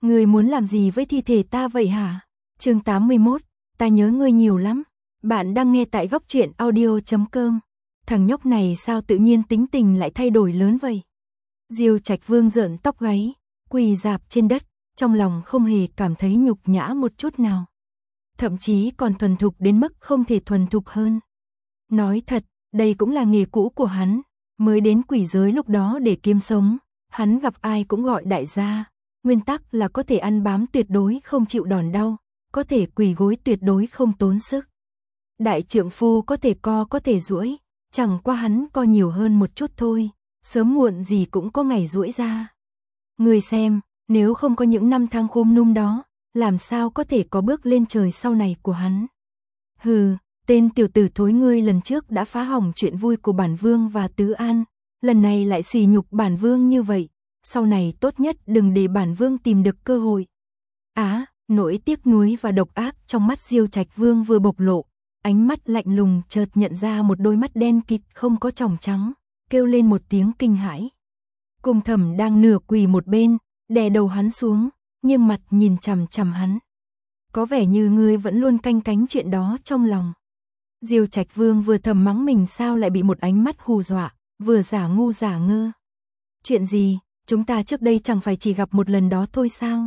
Ngươi muốn làm gì với thi thể ta vậy hả? Chương 81, ta nhớ ngươi nhiều lắm. Bạn đang nghe tại góc truyện audio.com. Thằng nhóc này sao tự nhiên tính tình lại thay đổi lớn vậy? Diêu Trạch Vương rợn tóc gáy, quỳ rạp trên đất, trong lòng không hề cảm thấy nhục nhã một chút nào. Thậm chí còn thuần thục đến mức không thể thuần thục hơn. Nói thật, đây cũng là nghề cũ của hắn, mới đến quỷ giới lúc đó để kiếm sống, hắn gặp ai cũng gọi đại gia. Nguyên tắc là có thể ăn bám tuyệt đối không chịu đòn đau, có thể quỳ gối tuyệt đối không tốn sức. Đại trượng phu có thể co có thể duỗi, chẳng qua hắn co nhiều hơn một chút thôi, sớm muộn gì cũng có ngày duỗi ra. Ngươi xem, nếu không có những năm tháng khôn nung đó, làm sao có thể có bước lên trời sau này của hắn. Hừ, tên tiểu tử thối ngươi lần trước đã phá hỏng chuyện vui của bản vương và Tứ An, lần này lại sỉ nhục bản vương như vậy, sau này tốt nhất đừng để bản vương tìm được cơ hội. Nỗi tiếc nuối và độc ác trong mắt Diêu Trạch Vương vừa bộc lộ, ánh mắt lạnh lùng chợt nhận ra một đôi mắt đen kịt không có tròng trắng, kêu lên một tiếng kinh hãi. Cung Thẩm đang nửa quỳ một bên, đè đầu hắn xuống, nghiêng mặt nhìn chằm chằm hắn. Có vẻ như ngươi vẫn luôn canh cánh chuyện đó trong lòng. Diêu Trạch Vương vừa thầm mắng mình sao lại bị một ánh mắt hù dọa, vừa giả ngu giả ngơ. Chuyện gì, chúng ta trước đây chẳng phải chỉ gặp một lần đó thôi sao?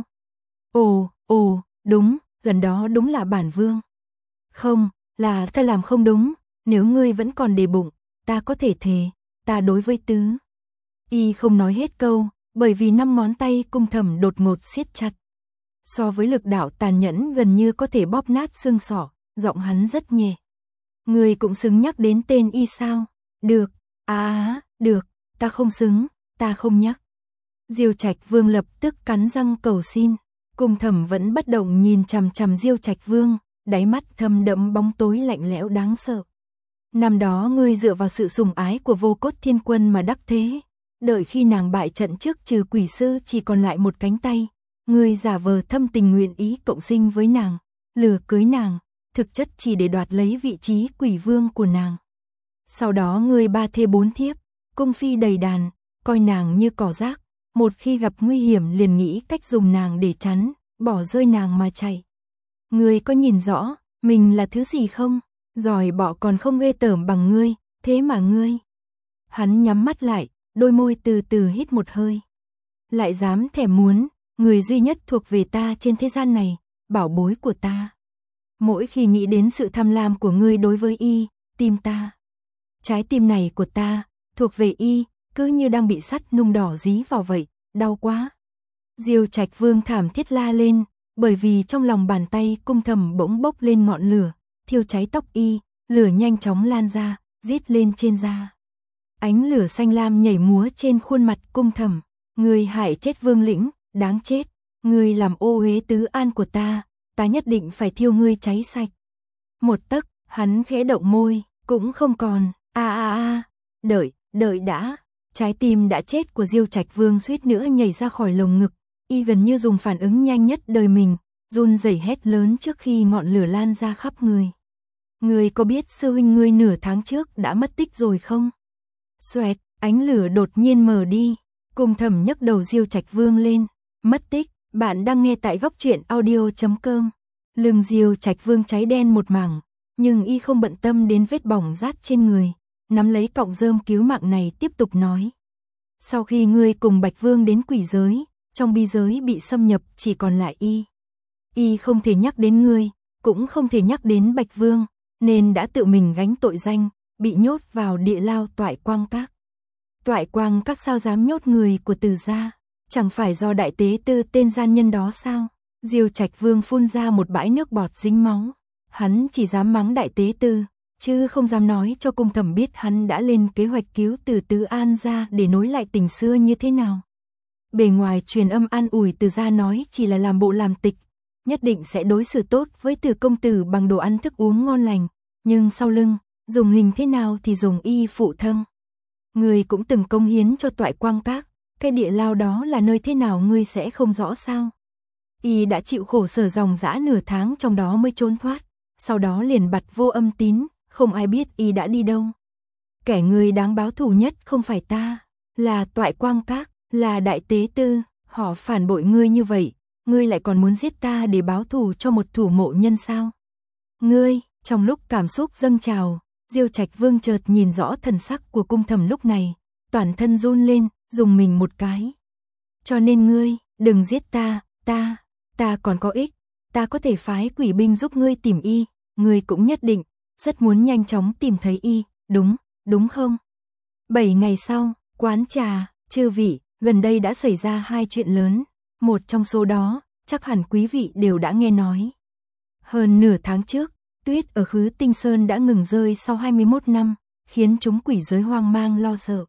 Ồ, đúng, lần đó đúng là bản vương. Không, là ta làm không đúng, nếu ngươi vẫn còn để bụng, ta có thể thề, ta đối với Tứ. Y không nói hết câu, bởi vì 5 ngón tay Cung Thẩm đột ngột siết chặt. So với lực đạo tàn nhẫn gần như có thể bóp nát xương sọ, giọng hắn rất nhẹ. Ngươi cũng xứng nhắc đến tên Y sao? Được, được, ta không xứng, ta không nhắc. Diêu Trạch Vương lập tức cắn răng cầu xin. Cung Thẩm vẫn bất động nhìn chằm chằm Diêu Trạch Vương, đáy mắt thâm đẫm bóng tối lạnh lẽo đáng sợ. Năm đó ngươi dựa vào sự sủng ái của Vô Cốt Thiên Quân mà đắc thế, đợi khi nàng bại trận trước trừ quỷ sư chỉ còn lại một cánh tay, ngươi giả vờ thâm tình nguyện ý cộng sinh với nàng, lừa cưới nàng, thực chất chỉ để đoạt lấy vị trí quỷ vương của nàng. Sau đó ngươi 3 thê 4 thiếp, cung phi đầy đàn, coi nàng như cỏ rác, một khi gặp nguy hiểm liền nghĩ cách dùng nàng để chắn, bỏ rơi nàng mà chạy. Ngươi có nhìn rõ, mình là thứ gì không? Giỏi bỏ còn không ghê tởm bằng ngươi, thế mà ngươi. Hắn nhắm mắt lại, đôi môi từ từ hít một hơi. Lại dám thèm muốn, người duy nhất thuộc về ta trên thế gian này, bảo bối của ta. Mỗi khi nghĩ đến sự tham lam của ngươi đối với Y, tim ta. Trái tim này của ta, thuộc về Y, cứ như đang bị sắt nung đỏ dí vào vậy, đau quá. Diêu Trạch Vương thảm thiết la lên, bởi vì trong lòng bàn tay Cung Thẩm bỗng bốc lên ngọn lửa, thiêu cháy tóc Y, lửa nhanh chóng lan ra, rít lên trên da. Ánh lửa xanh lam nhảy múa trên khuôn mặt Cung Thẩm, ngươi hại chết Vương Lĩnh, đáng chết, ngươi làm ô uế Tứ An của ta nhất định phải thiêu ngươi cháy sạch. Một tấc, hắn khẽ động môi, cũng không còn, đợi đã. Trái tim đã chết của Diêu Trạch Vương suýt nữa nhảy ra khỏi lồng ngực, Y gần như dùng phản ứng nhanh nhất đời mình, run rẩy hét lớn trước khi ngọn lửa lan ra khắp người. Ngươi có biết sư huynh ngươi nửa tháng trước đã mất tích rồi không? Xoẹt, ánh lửa đột nhiên mờ đi, Cung Thẩm nhấc đầu Diêu Trạch Vương lên. Mất tích, bạn đang nghe tại góc truyện audio.com. Lưng Diêu Trạch Vương cháy đen một mảng, nhưng Y không bận tâm đến vết bỏng rát trên người, nắm lấy cọng rơm cứu mạng này tiếp tục nói. Sau khi ngươi cùng Bạch Vương đến quỷ giới, trong bi giới bị xâm nhập chỉ còn lại Y. Y không thể nhắc đến ngươi, cũng không thể nhắc đến Bạch Vương, nên đã tự mình gánh tội danh, bị nhốt vào địa lao Toại Quang Các. Toại Quang Các sao dám nhốt người của Từ gia, chẳng phải do đại tế tư tên gian nhân đó sao? Diêu Trạch Vương phun ra một bãi nước bọt dính máu, hắn chỉ dám mắng đại tế tư, chứ không dám nói cho Cung Thẩm biết hắn đã lên kế hoạch cứu Từ Tứ An ra để nối lại tình xưa như thế nào. Bề ngoài truyền âm an ủi Từ gia nói chỉ là làm bộ làm tịch, nhất định sẽ đối xử tốt với Từ công tử bằng đồ ăn thức uống ngon lành, nhưng sau lưng, dùng hình thế nào thì dùng Y phụ thân. Ngươi cũng từng cống hiến cho Toại Quang Các, cái địa lao đó là nơi thế nào ngươi sẽ không rõ sao? Y đã chịu khổ sở dòng dã nửa tháng trong đó mới trốn thoát, sau đó liền bặt vô âm tín, không ai biết Y đã đi đâu. Kẻ ngươi đáng báo thù nhất không phải ta, là Toại Quang Các, là đại tế tư, họ phản bội ngươi như vậy, ngươi lại còn muốn giết ta để báo thù cho một thủ mộ nhân sao? Ngươi, trong lúc cảm xúc dâng trào, Diêu Trạch Vương chợt nhìn rõ thần sắc của Cung Thầm lúc này, toàn thân run lên, dùng mình một cái. Cho nên ngươi, đừng giết ta, ta còn có ích, ta có thể phái quỷ binh giúp ngươi tìm y, ngươi cũng nhất định rất muốn nhanh chóng tìm thấy y, đúng không? 7 ngày sau, quán trà, chư vị, gần đây đã xảy ra 2 chuyện lớn, một trong số đó, chắc hẳn quý vị đều đã nghe nói. Hơn nửa tháng trước, tuyết ở Khứ Tinh Sơn đã ngừng rơi sau 21 năm, khiến chúng quỷ giới hoang mang lo sợ.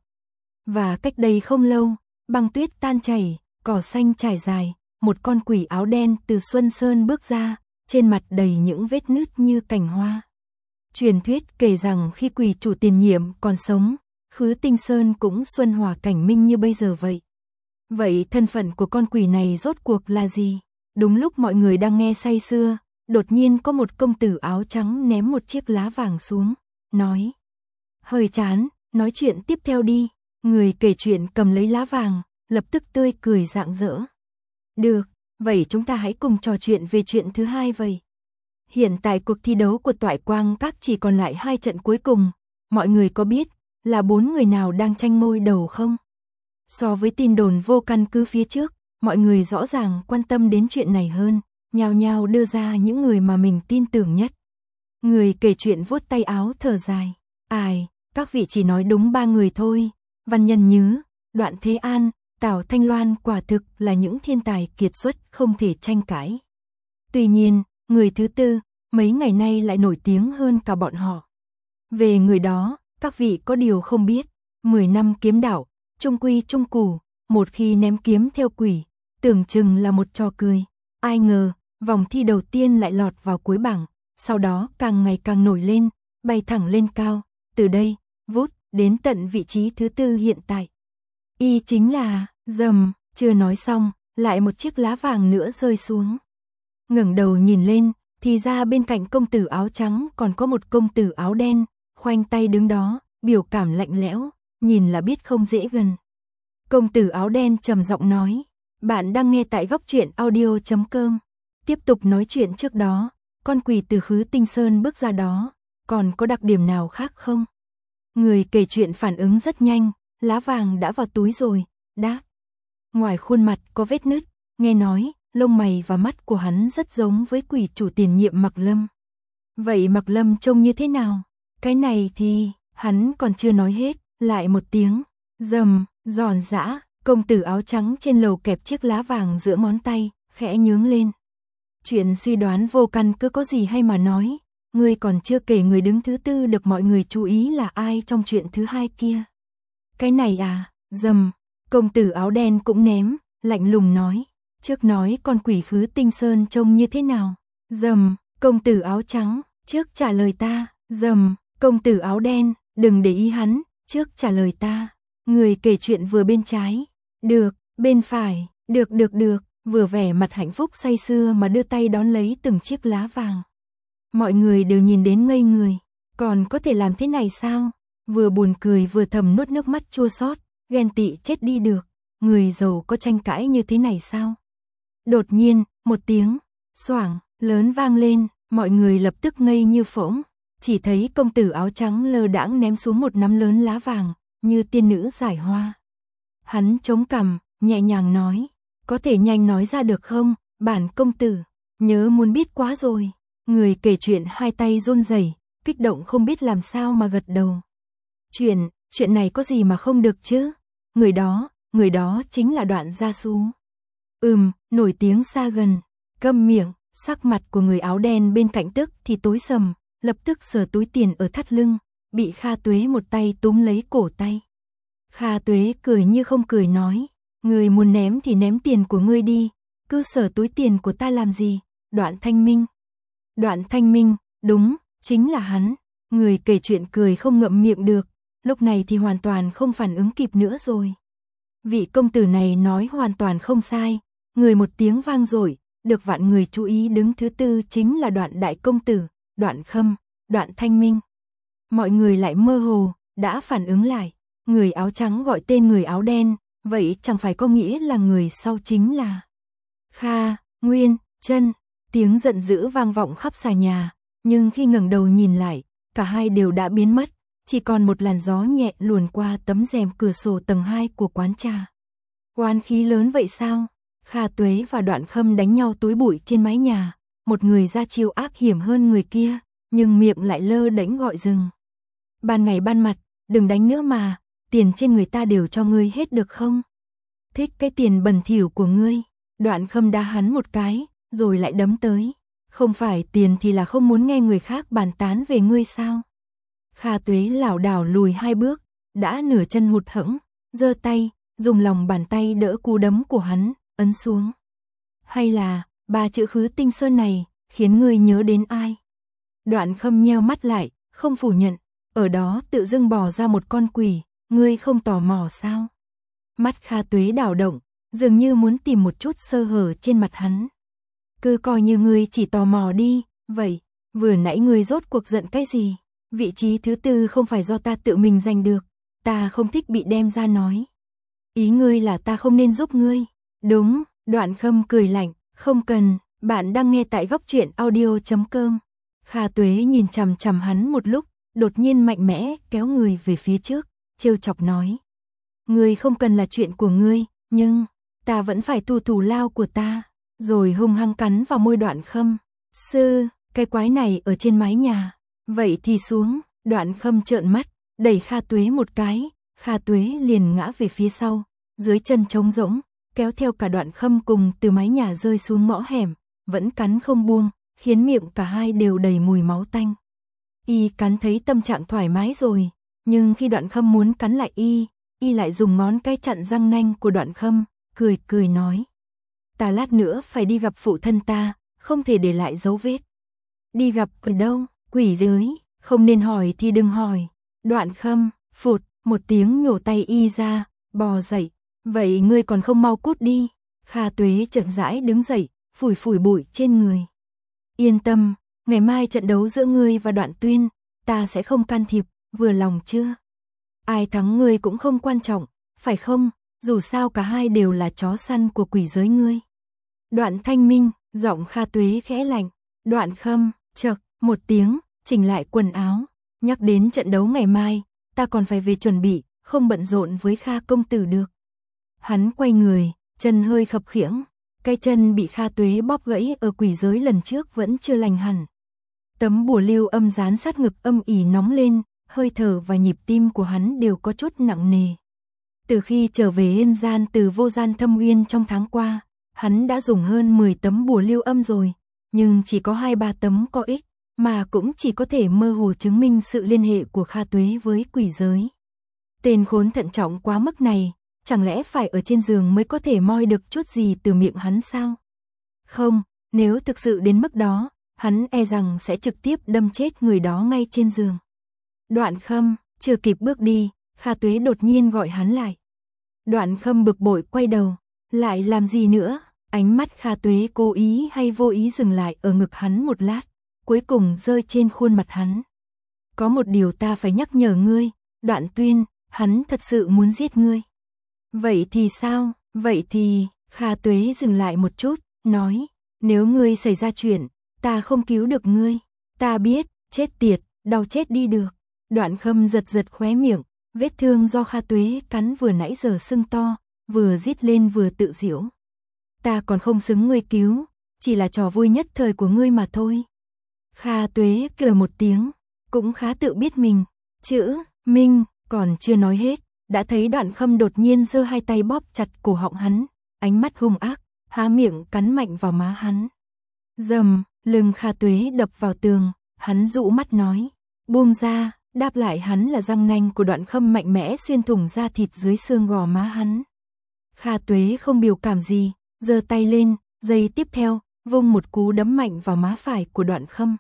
Và cách đây không lâu, băng tuyết tan chảy, cỏ xanh trải dài, một con quỷ áo đen từ Xuân Sơn bước ra, trên mặt đầy những vết nứt như cành hoa. Truyền thuyết kể rằng khi quỷ chủ tiền nhiệm còn sống, Khứ Tinh Sơn cũng xuân hòa cảnh minh như bây giờ vậy. Vậy thân phận của con quỷ này rốt cuộc là gì? Đúng lúc mọi người đang nghe say sưa, đột nhiên có một công tử áo trắng ném một chiếc lá vàng xuống, nói: hơi chán, nói chuyện tiếp theo đi. Người kể chuyện cầm lấy lá vàng, lập tức tươi cười rạng rỡ. Được, vậy chúng ta hãy cùng trò chuyện về chuyện thứ hai vậy. Hiện tại cuộc thi đấu của Toại Quang Các chỉ còn lại 2 trận cuối cùng, mọi người có biết là 4 người nào đang tranh ngôi đầu không? So với tin đồn vô căn cứ phía trước, mọi người rõ ràng quan tâm đến chuyện này hơn, nhao nhao đưa ra những người mà mình tin tưởng nhất. Người kể chuyện vuốt tay áo thở dài, ai, các vị chỉ nói đúng 3 người thôi, Văn Nhân Nhứ, Đoạn Thế An, Tào Thanh Loan quả thực là những thiên tài kiệt xuất không thể tranh cãi. Tuy nhiên, người thứ tư, mấy ngày nay lại nổi tiếng hơn cả bọn họ. Về người đó, các vị có điều không biết, 10 năm kiếm đạo, trung quy trung củ, một khi ném kiếm theo quỷ, tưởng chừng là một trò cười. Ai ngờ, vòng thi đầu tiên lại lọt vào cuối bảng, sau đó càng ngày càng nổi lên, bay thẳng lên cao, từ đây, vút, đến tận vị trí thứ 4 hiện tại. Y chính là, rầm, chưa nói xong, lại một chiếc lá vàng nữa rơi xuống. Ngẩng đầu nhìn lên, thì ra bên cạnh công tử áo trắng còn có một công tử áo đen, khoanh tay đứng đó, biểu cảm lạnh lẽo, nhìn là biết không dễ gần. Công tử áo đen trầm giọng nói: bạn đang nghe tại Góc Truyện Audio.com. Tiếp tục nói chuyện trước đó, con quỷ từ Khứ Tinh Sơn bước ra đó, còn có đặc điểm nào khác không? Người kể chuyện phản ứng rất nhanh, lá vàng đã vào túi rồi, đáp. Ngoài khuôn mặt có vết nứt, nghe nói, lông mày và mắt của hắn rất giống với quỷ chủ tiền nhiệm Mạc Lâm. Vậy Mạc Lâm trông như thế nào? Cái này thì, hắn còn chưa nói hết, lại một tiếng, rầm, giòn giã, công tử áo trắng trên lầu kẹp chiếc lá vàng giữa ngón tay, khẽ nhướng lên. Chuyện suy đoán vô căn cứ có gì hay mà nói, ngươi còn chưa kể người đứng thứ 4 được mọi người chú ý là ai trong chuyện thứ 2 kia. Cái này à, rầm, công tử áo đen cũng ném, lạnh lùng nói, trước nói con quỷ Khứ Tinh Sơn trông như thế nào, rầm, công tử áo trắng, trước trả lời ta, rầm, công tử áo đen, đừng để ý hắn, trước trả lời ta. Người kể chuyện vừa bên trái, được, bên phải, được, vừa vẻ mặt hạnh phúc say sưa mà đưa tay đón lấy từng chiếc lá vàng. Mọi người đều nhìn đến ngây người, còn có thể làm thế này sao? Vừa buồn cười vừa thầm nuốt nước mắt chua xót, ghen tị chết đi được, người giàu có tranh cãi như thế này sao? Đột nhiên, một tiếng xoảng lớn vang lên, mọi người lập tức ngây như phỗng, chỉ thấy công tử áo trắng lơ đãng ném xuống một nắm lớn lá vàng, như tiên nữ giải hoa. Hắn chống cằm, nhẹ nhàng nói, có thể nhanh nói ra được không, bản công tử, nhớ muốn biết quá rồi. Người kể chuyện hai tay run rẩy, kích động không biết làm sao mà gật đầu. Chuyện này có gì mà không được chứ? Người đó chính là Đoạn Gia Xú. Nổi tiếng xa gần, câm miệng, sắc mặt của người áo đen bên cạnh tức thì tối sầm, lập tức sờ túi tiền ở thắt lưng, bị Kha Tuế một tay túm lấy cổ tay. Kha Tuế cười như không cười nói, người muốn ném thì ném tiền của ngươi đi, cứ sờ túi tiền của ta làm gì? Đoạn Thanh Minh, đúng, chính là hắn. Người kể chuyện cười không ngậm miệng được, lúc này thì hoàn toàn không phản ứng kịp nữa rồi. Vị công tử này nói hoàn toàn không sai, người một tiếng vang dội, được vạn người chú ý đứng thứ 4 chính là Đoạn đại công tử, Đoạn Khâm, Đoạn Thanh Minh. Mọi người lại mơ hồ, đã phản ứng lại, người áo trắng gọi tên người áo đen, vậy chẳng phải có nghĩa là người sau chính là Nguyên, Chân, tiếng giận dữ vang vọng khắp xà nhà, nhưng khi ngẩng đầu nhìn lại, cả hai đều đã biến mất, chỉ còn một làn gió nhẹ luồn qua tấm rèm cửa sổ tầng 2 của quán trà. Oán khí lớn vậy sao? Kha Tuế và Đoạn Khâm đánh nhau túi bụi trên mái nhà, một người ra chiêu ác hiểm hơn người kia, nhưng miệng lại lơ đễnh gọi dừng. Ban ngày ban mặt, đừng đánh nữa mà, tiền trên người ta đều cho ngươi hết được không? Thích cái tiền bẩn thỉu của ngươi. Đoạn Khâm đá hắn một cái, rồi lại đấm tới. Không phải tiền thì là không muốn nghe người khác bàn tán về ngươi sao? Kha Tuế lảo đảo lùi 2 bước, đã nửa chân hụt hẫng, giơ tay, dùng lòng bàn tay đỡ cú đấm của hắn, ấn xuống. Hay là, 3 chữ Khứ Tinh Sơn này, khiến ngươi nhớ đến ai? Đoạn Khâm nheo mắt lại, không phủ nhận, ở đó tự dưng bò ra một con quỷ, ngươi không tò mò sao? Mắt Kha Tuế đảo động, dường như muốn tìm một chút sơ hở trên mặt hắn. Cứ coi như ngươi chỉ tò mò đi, vậy, vừa nãy ngươi rốt cuộc giận cái gì? Vị trí thứ 4 không phải do ta tự mình giành được, ta không thích bị đem ra nói. Ý ngươi là ta không nên giúp ngươi? Đúng, Đoạn Khâm cười lạnh, không cần, bạn đang nghe tại góc truyện audio.com. Kha Tuế nhìn chằm chằm hắn một lúc, đột nhiên mạnh mẽ kéo người về phía trước, trêu chọc nói. Ngươi không cần là chuyện của ngươi, nhưng ta vẫn phải tu thủ lao của ta, rồi hung hăng cắn vào môi Đoạn Khâm. Sư, cái quái này ở trên mái nhà, vậy thì xuống. Đoạn Khâm trợn mắt, đẩy Kha Tuế một cái, Kha Tuế liền ngã về phía sau, dưới chân trống rỗng, kéo theo cả Đoạn Khâm cùng từ mái nhà rơi xuống ngõ hẻm, vẫn cắn không buông, khiến miệng cả hai đều đầy mùi máu tanh. Y cắn thấy tâm trạng thoải mái rồi, nhưng khi Đoạn Khâm muốn cắn lại y lại dùng ngón cái chặn răng nanh của Đoạn Khâm, cười cười nói. Ta lát nữa phải đi gặp phụ thân ta, không thể để lại dấu vết. Đi gặp ở đâu? Quỷ dưới, không nên hỏi thì đừng hỏi. Đoạn Khâm, phụt, một tiếng nhổ tay y ra, bò dậy. Vậy ngươi còn không mau cút đi. Kha Tuế chậm rãi đứng dậy, phủi phủi bụi trên người. Yên tâm, ngày mai trận đấu giữa ngươi và Đoạn Tuyên, ta sẽ không can thiệp, vừa lòng chưa? Ai thắng ngươi cũng không quan trọng, phải không? Dù sao cả hai đều là chó săn của quỷ giới ngươi. Đoạn Thanh Minh, giọng Kha Tuế khẽ lạnh. Đoạn Khâm, chậc, một tiếng, chỉnh lại quần áo. Nhắc đến trận đấu ngày mai, ta còn phải về chuẩn bị, không bận rộn với Kha công tử được. Hắn quay người, chân hơi khập khiễng. Cái chân bị Kha Tuế bóp gãy ở quỷ giới lần trước vẫn chưa lành hẳn. Tấm bùa lưu âm dán sát ngực âm ỉ nóng lên, hơi thở và nhịp tim của hắn đều có chút nặng nề. Từ khi trở về Yên Gian từ Vô Gian Thâm Uyên trong tháng qua, hắn đã dùng hơn 10 tấm bùa lưu âm rồi, nhưng chỉ có 2-3 tấm có ích, mà cũng chỉ có thể mơ hồ chứng minh sự liên hệ của Kha Tuế với quỷ giới. Tên khốn thận trọng quá mức này, chẳng lẽ phải ở trên giường mới có thể moi được chút gì từ miệng hắn sao? Không, nếu thực sự đến mức đó, hắn e rằng sẽ trực tiếp đâm chết người đó ngay trên giường. Đoạn Khâm, chưa kịp bước đi, Kha Tuế đột nhiên gọi hắn lại. Đoạn Khâm bực bội quay đầu, lại làm gì nữa? Ánh mắt Kha Tuế cố ý hay vô ý dừng lại ở ngực hắn một lát, cuối cùng rơi trên khuôn mặt hắn. Có một điều ta phải nhắc nhở ngươi, Đoạn Tuyên, hắn thật sự muốn giết ngươi. Vậy thì sao? Vậy thì, Kha Tuế dừng lại một chút, nói, nếu ngươi xảy ra chuyện, ta không cứu được ngươi. Ta biết, chết tiệt, đau chết đi được. Đoạn Khâm giật giật khóe miệng, vết thương do Kha Tuế cắn vừa nãy giờ sưng to, vừa rít lên vừa tự giễu. Ta còn không xứng ngươi cứu, chỉ là trò vui nhất thời của ngươi mà thôi. Kha Tuế cười một tiếng, cũng khá tự biết mình. Chữ Minh còn chưa nói hết, đã thấy Đoạn Khâm đột nhiên giơ 2 tay bóp chặt cổ họng hắn, ánh mắt hung ác, há miệng cắn mạnh vào má hắn. Rầm, lưng Kha Tuế đập vào tường, hắn dụ mắt nói, buông ra. Đáp lại hắn là răng nanh của Đoạn Khâm mạnh mẽ xuyên thủng da thịt dưới xương gò má hắn. Kha Tuế không biểu cảm gì, giơ tay lên, giây tiếp theo, vung một cú đấm mạnh vào má phải của Đoạn Khâm.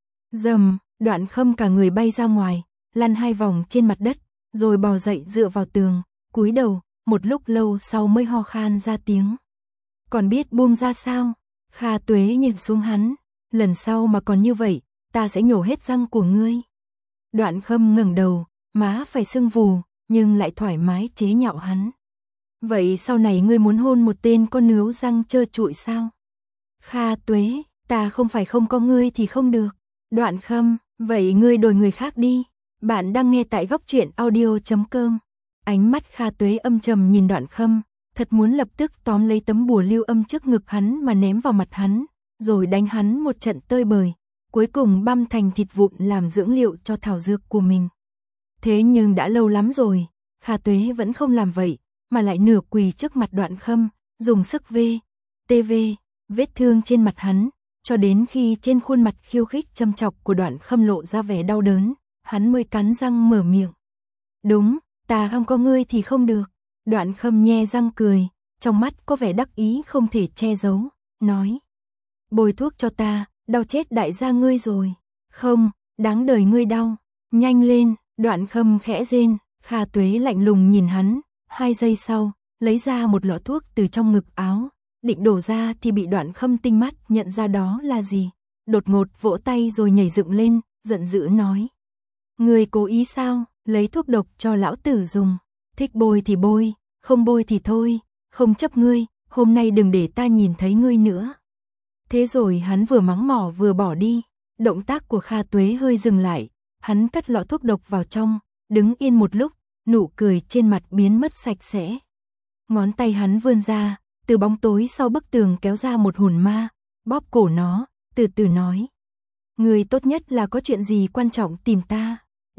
Rầm, Đoạn Khâm cả người bay ra ngoài, lăn 2 vòng trên mặt đất, rồi bò dậy dựa vào tường, cúi đầu, một lúc lâu sau mới ho khan ra tiếng. Còn biết buông ra sao? Kha Tuế nhìn xuống hắn, lần sau mà còn như vậy, ta sẽ nhổ hết răng của ngươi. Đoạn Khâm ngẩng đầu, má phải sưng vù, nhưng lại thoải mái chế nhạo hắn. Vậy sau này ngươi muốn hôn một tên con nướu răng trơ trụi sao? Kha Tuế, ta không phải không có ngươi thì không được. Đoạn Khâm, vậy ngươi đổi người khác đi. Bạn đang nghe tại góc truyện audio.com. Ánh mắt Kha Tuế âm trầm nhìn Đoạn Khâm, thật muốn lập tức tóm lấy tấm bùa lưu âm trước ngực hắn mà ném vào mặt hắn, rồi đánh hắn một trận tơi bời, cuối cùng băm thành thịt vụn làm dưỡng liệu cho thảo dược của mình. Thế nhưng đã lâu lắm rồi, Kha Tuế vẫn không làm vậy, mà lại nửa quỳ trước mặt Đoạn Khâm, dùng sức TV, vết thương trên mặt hắn, cho đến khi trên khuôn mặt khiêu khích châm chọc của Đoạn Khâm lộ ra vẻ đau đớn, hắn mới cắn răng mở miệng. Đúng, ta không có ngươi thì không được. Đoạn Khâm nhe răng cười, trong mắt có vẻ đắc ý không thể che giấu, nói. Bôi thuốc cho ta, đau chết đại gia ngươi rồi. Không, đáng đời ngươi đau. Nhanh lên, Đoạn Khâm khẽ rên, Kha Tuế lạnh lùng nhìn hắn, 2 giây sau, lấy ra một lọ thuốc từ trong ngực áo, định đổ ra thì bị Đoạn Khâm tinh mắt nhận ra đó là gì. Đột ngột vỗ tay rồi nhảy dựng lên, giận dữ nói. Ngươi cố ý sao, lấy thuốc độc cho lão tử dùng, thích bôi thì bôi, không bôi thì thôi, không chấp ngươi, hôm nay đừng để ta nhìn thấy ngươi nữa. Thế rồi hắn vừa mắng mỏ vừa bỏ đi, động tác của Kha Tuế hơi dừng lại, hắn cất lọ thuốc độc vào trong, đứng yên một lúc, nụ cười trên mặt biến mất sạch sẽ. Ngón tay hắn vươn ra, từ bóng tối sau bức tường kéo ra một hồn ma, bóp cổ nó, từ từ nói. Người tốt nhất là có chuyện gì quan trọng tìm ta.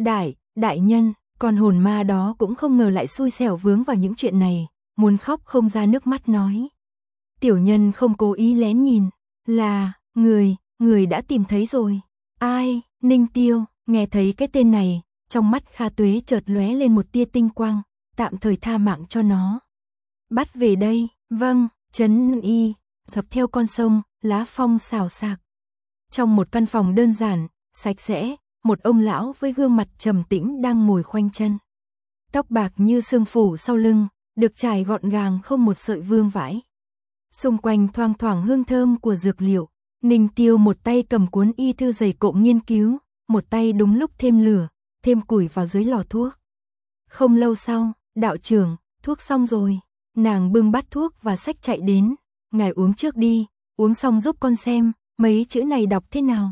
Đại nhân, con hồn ma đó cũng không ngờ lại xui xẻo vướng vào những chuyện này, muốn khóc không ra nước mắt nói. Tiểu nhân không cố ý lén nhìn, là, người đã tìm thấy rồi. Ai, Ninh Tiêu, nghe thấy cái tên này, trong mắt Kha Tuế chợt lóe lên một tia tinh quang, tạm thời tha mạng cho nó. Bắt về đây, vâng, Trấn Y, dọc theo con sông, lá phong xào xạc. Trong một căn phòng đơn giản, sạch sẽ, một ông lão với gương mặt trầm tĩnh đang ngồi khoanh chân. Tóc bạc như sương phủ sau lưng, được trải gọn gàng không một sợi vương vãi. Xung quanh thoang thoảng hương thơm của dược liệu, Ninh Tiêu một tay cầm cuốn y thư dày cộm nghiên cứu, một tay đúng lúc thêm lửa, thêm củi vào dưới lò thuốc. Không lâu sau, đạo trưởng, thuốc xong rồi, nàng bưng bát thuốc và xách chạy đến, ngài uống trước đi, uống xong giúp con xem, mấy chữ này đọc thế nào.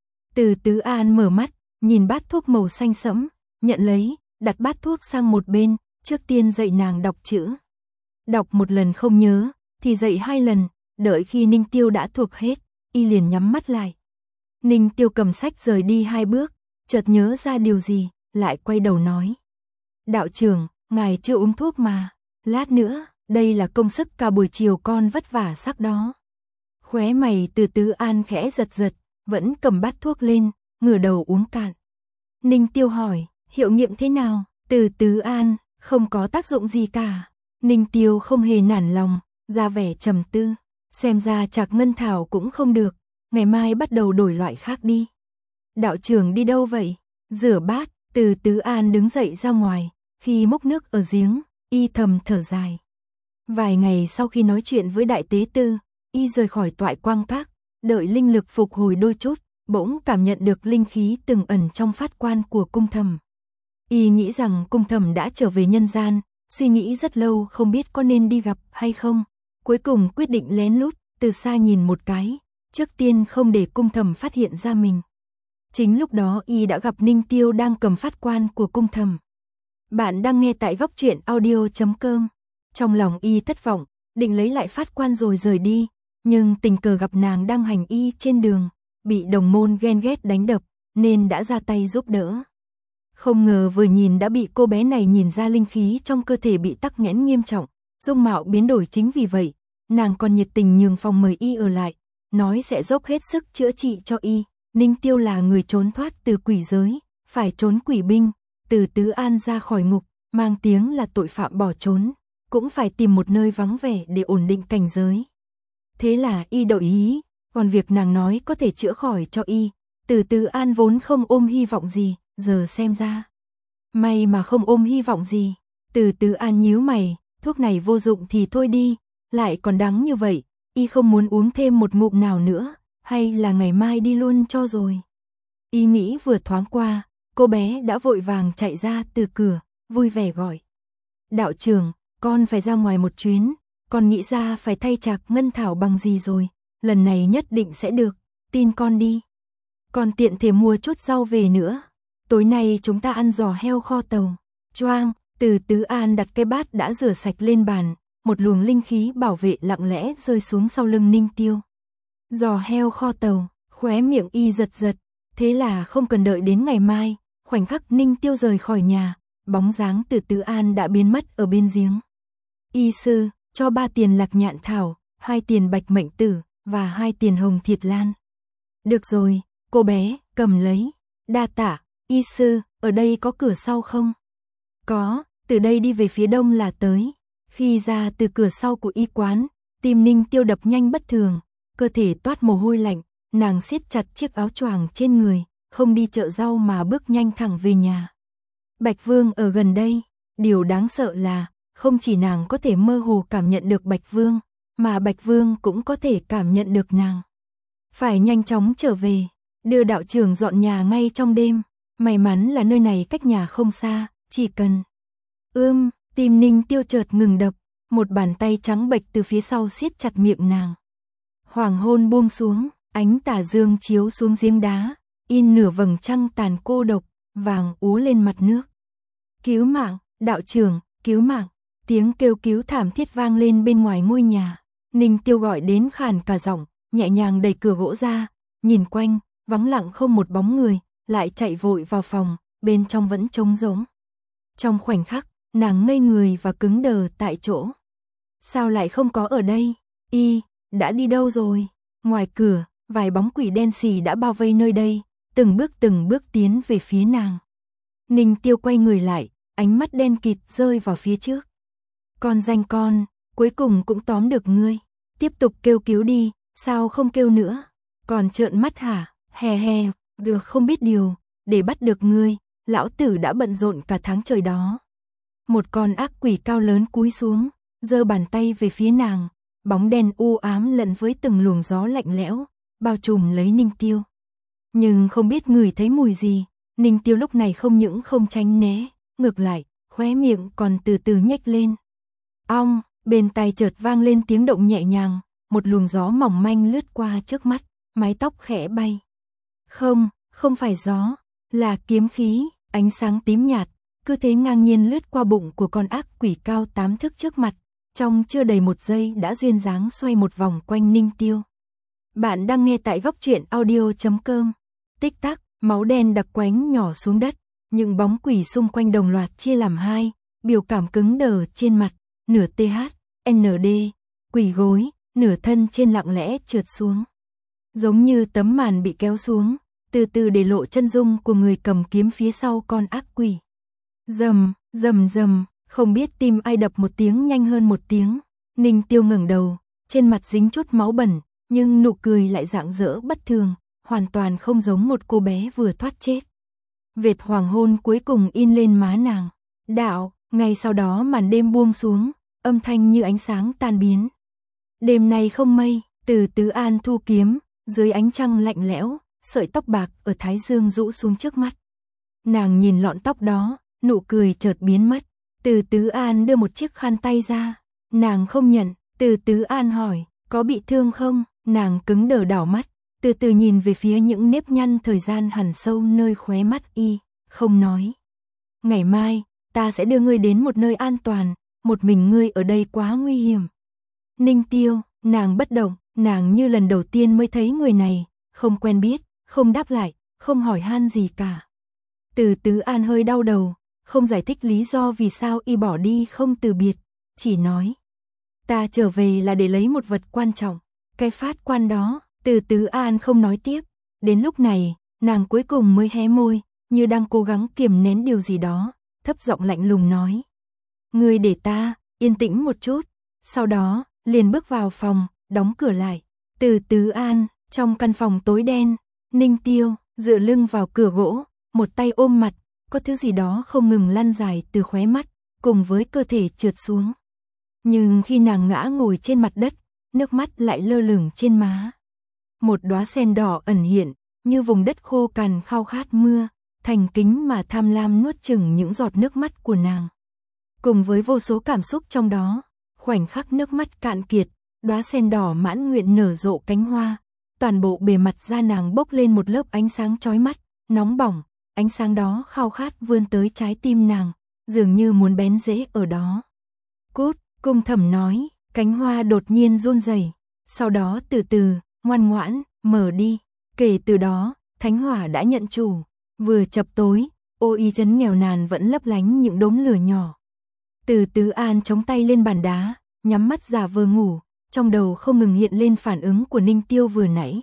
Từ Tứ An mở mắt, nhìn bát thuốc màu xanh sẫm, nhận lấy, đặt bát thuốc sang một bên, trước tiên dạy nàng đọc chữ. Đọc một lần không nhớ, thì dạy 2 lần, đợi khi Ninh Tiêu đã thuộc hết, y liền nhắm mắt lại. Ninh Tiêu cầm sách rời đi 2 bước, chợt nhớ ra điều gì, lại quay đầu nói. Đạo trưởng, ngài chưa uống thuốc mà, lát nữa, đây là công sức cả buổi chiều con vất vả sắc đó. Khóe mày Từ Tứ An khẽ giật giật, vẫn cầm bát thuốc lên, ngửa đầu uống cạn. Ninh Tiêu hỏi, hiệu nghiệm thế nào? Từ Tứ An, không có tác dụng gì cả. Ninh Tiêu không hề nản lòng, ra vẻ trầm tư. Xem ra Trạc Ngân Thảo cũng không được, ngày mai bắt đầu đổi loại khác đi. Đạo trưởng đi đâu vậy? Rửa bát, Từ Tứ An đứng dậy ra ngoài, khi múc nước ở giếng, y thầm thở dài. Vài ngày sau khi nói chuyện với Đại Tế Tư, y rời khỏi Toại Quang Các, đợi linh lực phục hồi đôi chút, bỗng cảm nhận được linh khí từng ẩn trong phát quan của Cung Thầm. Y nghĩ rằng Cung Thầm đã trở về nhân gian, suy nghĩ rất lâu không biết có nên đi gặp hay không, cuối cùng quyết định lén lút, từ xa nhìn một cái, trước tiên không để Cung Thầm phát hiện ra mình. Chính lúc đó y đã gặp Ninh Tiêu đang cầm phát quan của Cung Thầm. Bạn đang nghe tại góc truyện audio.com. Trong lòng y thất vọng, định lấy lại phát quan rồi rời đi, nhưng tình cờ gặp nàng đang hành y trên đường, bị đồng môn ghen ghét đánh đập, nên đã ra tay giúp đỡ. Không ngờ vừa nhìn đã bị cô bé này nhìn ra linh khí trong cơ thể bị tắc nghẽn nghiêm trọng, dung mạo biến đổi chính vì vậy, nàng còn nhiệt tình nhường phòng mời y ở lại, nói sẽ dốc hết sức chữa trị cho y. Ninh Tiêu là người trốn thoát từ quỷ giới, phải trốn quỷ binh, từ Tứ An ra khỏi ngục, mang tiếng là tội phạm bỏ trốn, cũng phải tìm một nơi vắng vẻ để ổn định cảnh giới. Thế là y đồng ý, còn việc nàng nói có thể chữa khỏi cho y, từ Tứ An vốn không ôm hy vọng gì, giờ xem ra. May mà không ôm hy vọng gì, từ Tứ An nhíu mày, thuốc này vô dụng thì thôi đi, lại còn đắng như vậy, y không muốn uống thêm một ngụm nào nữa, hay là ngày mai đi luôn cho rồi. Y nghĩ vừa thoáng qua, cô bé đã vội vàng chạy ra từ cửa, vui vẻ gọi. Đạo trưởng, con phải ra ngoài một chuyến, con nghĩ ra phải thay Trạc Ngân Thảo bằng gì rồi, lần này nhất định sẽ được, tin con đi. Con tiện thể mua chút rau về nữa. Tối nay chúng ta ăn giò heo kho tàu. Choang, Từ Tứ An đặt cái bát đã rửa sạch lên bàn, một luồng linh khí bảo vệ lặng lẽ rơi xuống sau lưng Ninh Tiêu. Giò heo kho tàu, khóe miệng y giật giật, thế là không cần đợi đến ngày mai, khoảnh khắc Ninh Tiêu rời khỏi nhà, bóng dáng Từ Tứ An đã biến mất ở bên giếng. Y sư, cho 3 tiền lạc nhạn thảo, 2 tiền bạch mệnh tử, và 2 tiền hồng thiệt lan. Được rồi, cô bé, cầm lấy. Đa tạ, y sư, ở đây có cửa sau không? Có, từ đây đi về phía đông là tới. Khi ra từ cửa sau của y quán, tim Ninh Tiêu đập nhanh bất thường, cơ thể toát mồ hôi lạnh, nàng siết chặt chiếc áo choàng trên người, không đi chợ rau mà bước nhanh thẳng về nhà. Bạch Vương ở gần đây, điều đáng sợ là, không chỉ nàng có thể mơ hồ cảm nhận được Bạch Vương, mà Bạch Vương cũng có thể cảm nhận được nàng. Phải nhanh chóng trở về, đưa đạo trưởng dọn nhà ngay trong đêm, may mắn là nơi này cách nhà không xa, chỉ cần. Tim Ninh Tiêu chợt ngừng đập, một bàn tay trắng bệch từ phía sau siết chặt miệng nàng. Hoàng hôn buông xuống, ánh tà dương chiếu xuống giếng đá, in nửa vầng trăng tàn cô độc, vàng úa lên mặt nước. Cứu mạng, đạo trưởng, cứu mạng, tiếng kêu cứu thảm thiết vang lên bên ngoài ngôi nhà. Ninh Tiêu gọi đến khàn cả giọng, nhẹ nhàng đẩy cửa gỗ ra, nhìn quanh, vắng lặng không một bóng người, lại chạy vội vào phòng, bên trong vẫn trống rỗng. Trong khoảnh khắc, nàng ngây người và cứng đờ tại chỗ. Sao lại không có ở đây? Y, đã đi đâu rồi? Ngoài cửa, vài bóng quỷ đen xì đã bao vây nơi đây, từng bước tiến về phía nàng. Ninh Tiêu quay người lại, ánh mắt đen kịt rơi vào phía trước. Con danh con, cuối cùng cũng tóm được ngươi. Tiếp tục kêu cứu đi, sao không kêu nữa? Còn trợn mắt hả? Hè, được không biết điều, để bắt được ngươi, lão tử đã bận rộn cả tháng trời đó. Một con ác quỷ cao lớn cúi xuống, giơ bàn tay về phía nàng, bóng đen u ám lẫn với từng luồng gió lạnh lẽo, bao trùm lấy Ninh Tiêu. Nhưng không biết ngửi thấy mùi gì, Ninh Tiêu lúc này không những không tránh né, ngược lại, khóe miệng còn từ từ nhếch lên. Ong, bên tai chợt vang lên tiếng động nhẹ nhàng, một luồng gió mỏng manh lướt qua trước mắt, mái tóc khẽ bay. Không phải gió, là kiếm khí, ánh sáng tím nhạt, cứ thế ngang nhiên lướt qua bụng của con ác quỷ cao 8 thước trước mặt, trong chưa đầy 1 giây đã duyên dáng xoay một vòng quanh Ninh Tiêu. Bạn đang nghe tại góc truyện audio.com. Tích tắc, máu đen đặc quánh nhỏ xuống đất, những bóng quỷ xung quanh đồng loạt chia làm hai, biểu cảm cứng đờ trên mặt, nửa TH, ND, quỳ gối, nửa thân trên lặng lẽ trượt xuống. Giống như tấm màn bị kéo xuống, từ từ để lộ chân dung của người cầm kiếm phía sau con ác quỷ. Rầm, không biết tim ai đập một tiếng nhanh hơn một tiếng. Ninh Tiêu ngẩng đầu, trên mặt dính chút máu bẩn, nhưng nụ cười lại rạng rỡ bất thường, hoàn toàn không giống một cô bé vừa thoát chết. Vệt hoàng hôn cuối cùng in lên má nàng. Đạo, ngay sau đó màn đêm buông xuống, âm thanh như ánh sáng tan biến. Đêm nay không mây, Từ Tứ An thu kiếm, dưới ánh trăng lạnh lẽo, sợi tóc bạc ở thái dương rũ xuống trước mắt. Nàng nhìn lọn tóc đó, nụ cười chợt biến mất. Từ Tứ An đưa một chiếc khăn tay ra, nàng không nhận. Từ Tứ An hỏi, có bị thương không? Nàng cứng đờ đảo mắt, từ từ nhìn về phía những nếp nhăn thời gian hằn sâu nơi khóe mắt y, không nói. Ngày mai, ta sẽ đưa ngươi đến một nơi an toàn, một mình ngươi ở đây quá nguy hiểm. Ninh Tiêu, nàng bất động, nàng như lần đầu tiên mới thấy người này, không quen biết, không đáp lại, không hỏi han gì cả. Từ Tứ An hơi đau đầu, không giải thích lý do vì sao y bỏ đi không từ biệt, chỉ nói. Ta trở về là để lấy một vật quan trọng, cái phát quan đó. Từ Tứ An không nói tiếp, đến lúc này, nàng cuối cùng mới hé môi, như đang cố gắng kiềm nén điều gì đó, thấp giọng lạnh lùng nói. Ngươi để ta, yên tĩnh một chút, sau đó, liền bước vào phòng, đóng cửa lại. Từ Tứ An, trong căn phòng tối đen, Ninh Tiêu, dựa lưng vào cửa gỗ, một tay ôm mặt, có thứ gì đó không ngừng lăn dài từ khóe mắt, cùng với cơ thể trượt xuống. Nhưng khi nàng ngã ngồi trên mặt đất, nước mắt lại lơ lửng trên má. Một đóa sen đỏ ẩn hiện, như vùng đất khô cằn khao khát mưa, thành kính mà tham lam nuốt chửng những giọt nước mắt của nàng. Cùng với vô số cảm xúc trong đó, khoảnh khắc nước mắt cạn kiệt, đóa sen đỏ mãn nguyện nở rộ cánh hoa, toàn bộ bề mặt da nàng bốc lên một lớp ánh sáng chói mắt, nóng bỏng, ánh sáng đó khao khát vươn tới trái tim nàng, dường như muốn bén rễ ở đó. Cút, Cung Thẩm nói, cánh hoa đột nhiên run rẩy, sau đó từ từ, ngoan ngoãn, mở đi. Kể từ đó, thánh hỏa đã nhận chủ, vừa chập tối, Ô Y trấn nghèo nàn vẫn lấp lánh những đốm lửa nhỏ. Từ Tứ An chống tay lên bàn đá, nhắm mắt giả vờ ngủ, trong đầu không ngừng hiện lên phản ứng của Ninh Tiêu vừa nãy.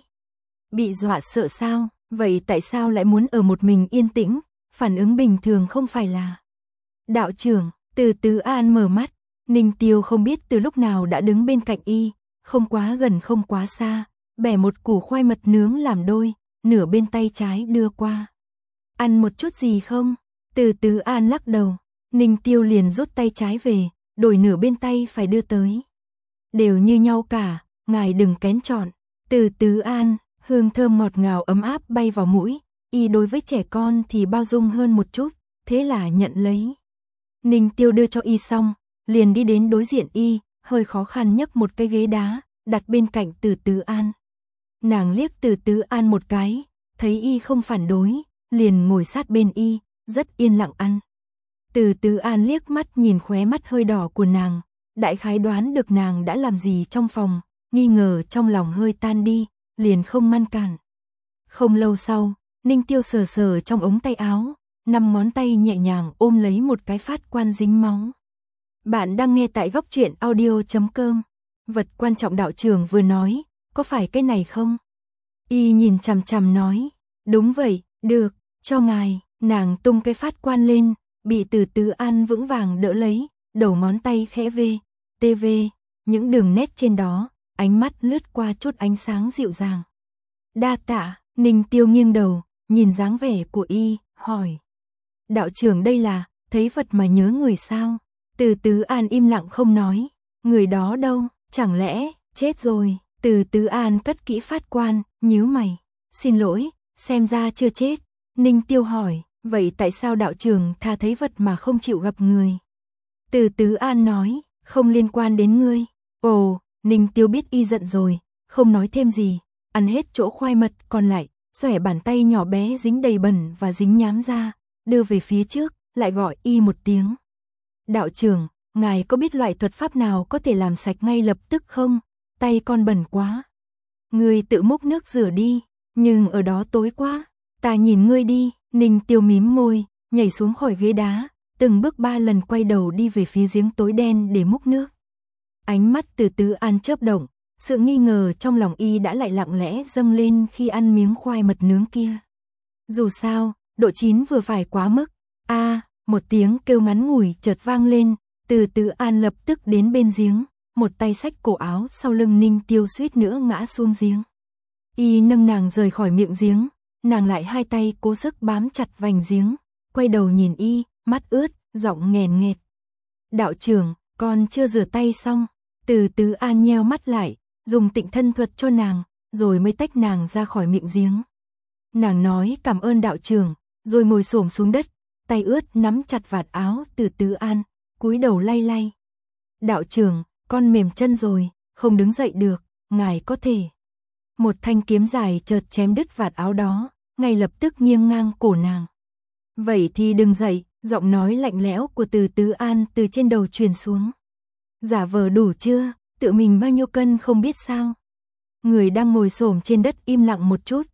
Bị dọa sợ sao, vậy tại sao lại muốn ở một mình yên tĩnh, phản ứng bình thường không phải là. Đạo trưởng, Từ Tứ An mở mắt, Ninh Tiêu không biết từ lúc nào đã đứng bên cạnh y, không quá gần không quá xa, bẻ một củ khoai mật nướng làm đôi, nửa bên tay trái đưa qua. Ăn một chút gì không? Từ Tứ An lắc đầu, Ninh Tiêu liền rút tay trái về, đổi nửa bên tay phải đưa tới. Đều như nhau cả, ngài đừng kén chọn. Từ Tứ An, hương thơm ngọt ngào ấm áp bay vào mũi, y đối với trẻ con thì bao dung hơn một chút, thế là nhận lấy. Ninh Tiêu đưa cho y xong, liền đi đến đối diện y, hơi khó khăn nhấc một cái ghế đá, đặt bên cạnh Từ Tứ An. Nàng liếc Từ Tứ An một cái, thấy y không phản đối, liền ngồi sát bên y, rất yên lặng ăn. Từ Tứ An liếc mắt nhìn khóe mắt hơi đỏ của nàng, đại khái đoán được nàng đã làm gì trong phòng, nghi ngờ trong lòng hơi tan đi, liền không ngăn cản. Không lâu sau, Ninh Tiêu sờ sờ trong ống tay áo, 5 ngón tay nhẹ nhàng ôm lấy một cái phát quan dính máu. Bạn đang nghe tại góc truyện audio.com. Vật quan trọng đạo trưởng vừa nói, có phải cái này không? Y nhìn chằm chằm nói, đúng vậy, được, cho ngài. Nàng tung cái phát quan lên, bị Từ Tứ An vững vàng đỡ lấy, đầu ngón tay khẽ vê, tv, những đường nét trên đó, ánh mắt lướt qua chút ánh sáng dịu dàng. Đa tạ, Ninh Tiêu nghiêng đầu, nhìn dáng vẻ của y, hỏi. Đạo trưởng đây là, thấy vật mà nhớ người sao? Từ Tứ An im lặng không nói, người đó đâu, chẳng lẽ, chết rồi? Từ Tứ An cất kỹ phát quan, nhíu mày, xin lỗi, xem ra chưa chết. Ninh Tiêu hỏi, vậy tại sao đạo trưởng thà thấy vật mà không chịu gặp người? Từ Tứ An nói, không liên quan đến ngươi. Ồ, Ninh Tiêu biết y giận rồi, không nói thêm gì, ăn hết chỗ khoai mật còn lại, xòe bàn tay nhỏ bé dính đầy bẩn và dính nhám ra, đưa về phía trước, lại gọi y một tiếng. Đạo trưởng, ngài có biết loại thuật pháp nào có thể làm sạch ngay lập tức không? Tay con bẩn quá. Ngươi tự múc nước rửa đi, nhưng ở đó tối quá. Ta nhìn ngươi đi. Ninh Tiêu mím môi, nhảy xuống khỏi ghế đá, từng bước 3 lần quay đầu đi về phía giếng tối đen để múc nước. Ánh mắt Từ Tứ An chớp động, sự nghi ngờ trong lòng y đã lại lặng lẽ dâng lên khi ăn miếng khoai mật nướng kia. Dù sao, độ chín vừa phải quá mức. Một tiếng kêu ngắn ngủi chợt vang lên, Từ Tứ An lập tức đến bên giếng, một tay xách cổ áo sau lưng Ninh Tiêu suýt nữa ngã xuống giếng. Y nâng nàng rời khỏi miệng giếng, nàng lại hai tay cố sức bám chặt vành giếng, quay đầu nhìn y, mắt ướt, giọng nghèn nghẹt. Đạo trưởng, con chưa rửa tay xong. Từ Tứ An nheo mắt lại, dùng Tịnh Thân thuật cho nàng, rồi mới tách nàng ra khỏi miệng giếng. Nàng nói cảm ơn đạo trưởng, rồi ngồi xổm xuống đất, tay ướt nắm chặt vạt áo Từ Tứ An, cúi đầu lay lay. Đạo trưởng, con mềm chân rồi, không đứng dậy được, ngài có thể. Một thanh kiếm dài chợt chém đứt vạt áo đó, ngay lập tức nghiêng ngang cổ nàng. Vậy thì đừng dậy, giọng nói lạnh lẽo của Từ Tứ An từ trên đầu truyền xuống. Giả vờ đủ chưa, tự mình bao nhiêu cân không biết sao. Người đang ngồi xổm trên đất im lặng một chút,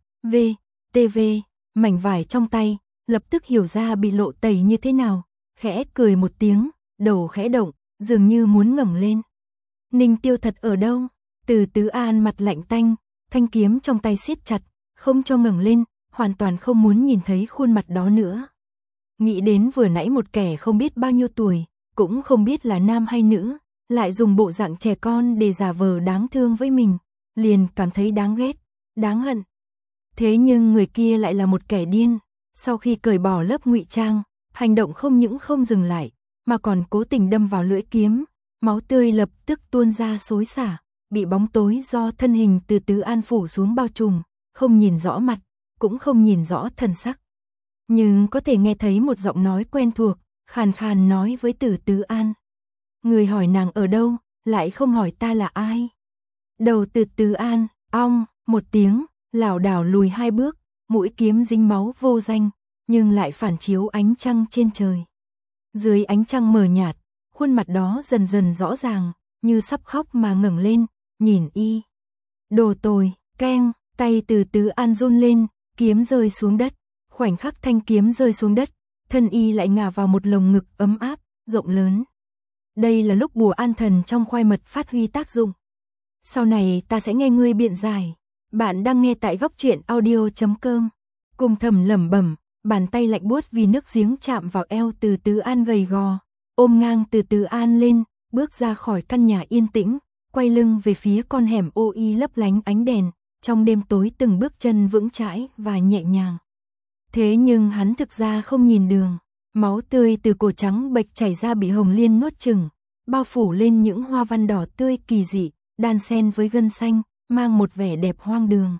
tv, mảnh vải trong tay, lập tức hiểu ra bị lộ tẩy như thế nào, khẽ cười một tiếng, đầu khẽ động, dường như muốn ngẩng lên. Ninh Tiêu thật ở đâu? Từ Tứ An mặt lạnh tanh, thanh kiếm trong tay siết chặt, không cho ngẩng lên, hoàn toàn không muốn nhìn thấy khuôn mặt đó nữa. Nghĩ đến vừa nãy một kẻ không biết bao nhiêu tuổi, cũng không biết là nam hay nữ, lại dùng bộ dạng trẻ con để giả vờ đáng thương với mình, liền cảm thấy đáng ghét, đáng hận. Thế nhưng người kia lại là một kẻ điên, sau khi cởi bỏ lớp ngụy trang, hành động không những không dừng lại, mà còn cố tình đâm vào lưỡi kiếm, máu tươi lập tức tuôn ra xối xả, bị bóng tối do thân hình Từ Tứ An phủ xuống bao trùm, không nhìn rõ mặt, cũng không nhìn rõ thần sắc. Nhưng có thể nghe thấy một giọng nói quen thuộc, khàn khàn nói với Từ Tứ An. Người hỏi nàng ở đâu, lại không hỏi ta là ai. Đầu Từ Từ An, ong, một tiếng, lảo đảo lùi 2 bước, mũi kiếm dính máu vô danh, nhưng lại phản chiếu ánh trăng trên trời. Dưới ánh trăng mờ nhạt, khuôn mặt đó dần dần rõ ràng, như sắp khóc mà ngẩng lên, nhìn y. Đồ tồi, keng, tay Từ Từ An run lên, kiếm rơi xuống đất, khoảnh khắc thanh kiếm rơi xuống đất, thân y lại ngả vào một lồng ngực ấm áp, rộng lớn. Đây là lúc bùa an thần trong khoai mật phát huy tác dụng. Sau này ta sẽ nghe ngươi biện giải. Bạn đang nghe tại góc truyện audio.com. Cùng Thầm lẩm bẩm, bàn tay lạnh buốt vì nước giếng chạm vào eo Từ Từ An gầy gò, ôm ngang Từ Từ An lên, bước ra khỏi căn nhà yên tĩnh, quay lưng về phía con hẻm ô y lấp lánh ánh đèn, trong đêm tối từng bước chân vững chãi và nhẹ nhàng. Thế nhưng hắn thực ra không nhìn đường, máu tươi từ cổ trắng bệch chảy ra bị hồng liên nuốt chửng, bao phủ lên những hoa văn đỏ tươi kỳ dị, đan xen với gân xanh, mang một vẻ đẹp hoang đường.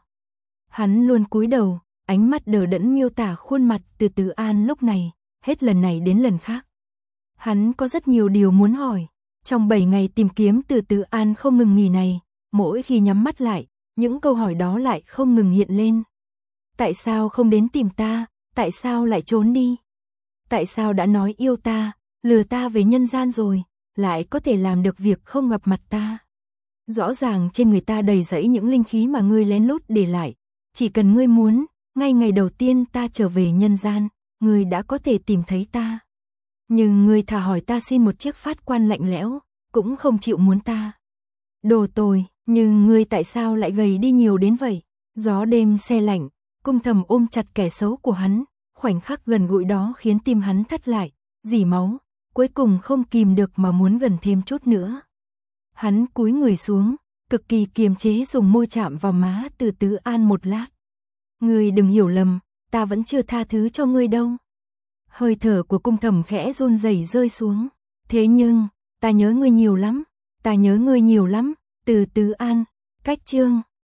Hắn luôn cúi đầu, ánh mắt đờ đẫn miêu tả khuôn mặt Từ Từ An lúc này, hết lần này đến lần khác. Hắn có rất nhiều điều muốn hỏi, trong 7 ngày tìm kiếm Từ Từ An không ngừng nghỉ này, mỗi khi nhắm mắt lại, những câu hỏi đó lại không ngừng hiện lên. Tại sao không đến tìm ta, tại sao lại trốn đi? Tại sao đã nói yêu ta, lừa ta về nhân gian rồi, lại có thể làm được việc không gặp mặt ta? Rõ ràng trên người ta đầy rẫy những linh khí mà ngươi lén lút để lại, chỉ cần ngươi muốn, ngay ngày đầu tiên ta trở về nhân gian, ngươi đã có thể tìm thấy ta. Nhưng ngươi thà hỏi ta xin một chiếc phát quan lạnh lẽo, cũng không chịu muốn ta. Đồ tồi, nhưng ngươi tại sao lại gầy đi nhiều đến vậy? Gió đêm se lạnh, Cung Thầm ôm chặt kẻ xấu của hắn, khoảnh khắc gần gũi đó khiến tim hắn thắt lại, rỉ máu, cuối cùng không kìm được mà muốn gần thêm chút nữa. Hắn cúi người xuống, cực kỳ kiềm chế dùng môi chạm vào má Từ Từ An một lát. Ngươi đừng hiểu lầm, ta vẫn chưa tha thứ cho ngươi đâu. Hơi thở của Cung Thầm khẽ run rẩy rơi xuống. Thế nhưng, ta nhớ ngươi nhiều lắm, ta nhớ ngươi nhiều lắm. Từ Từ An, cách chương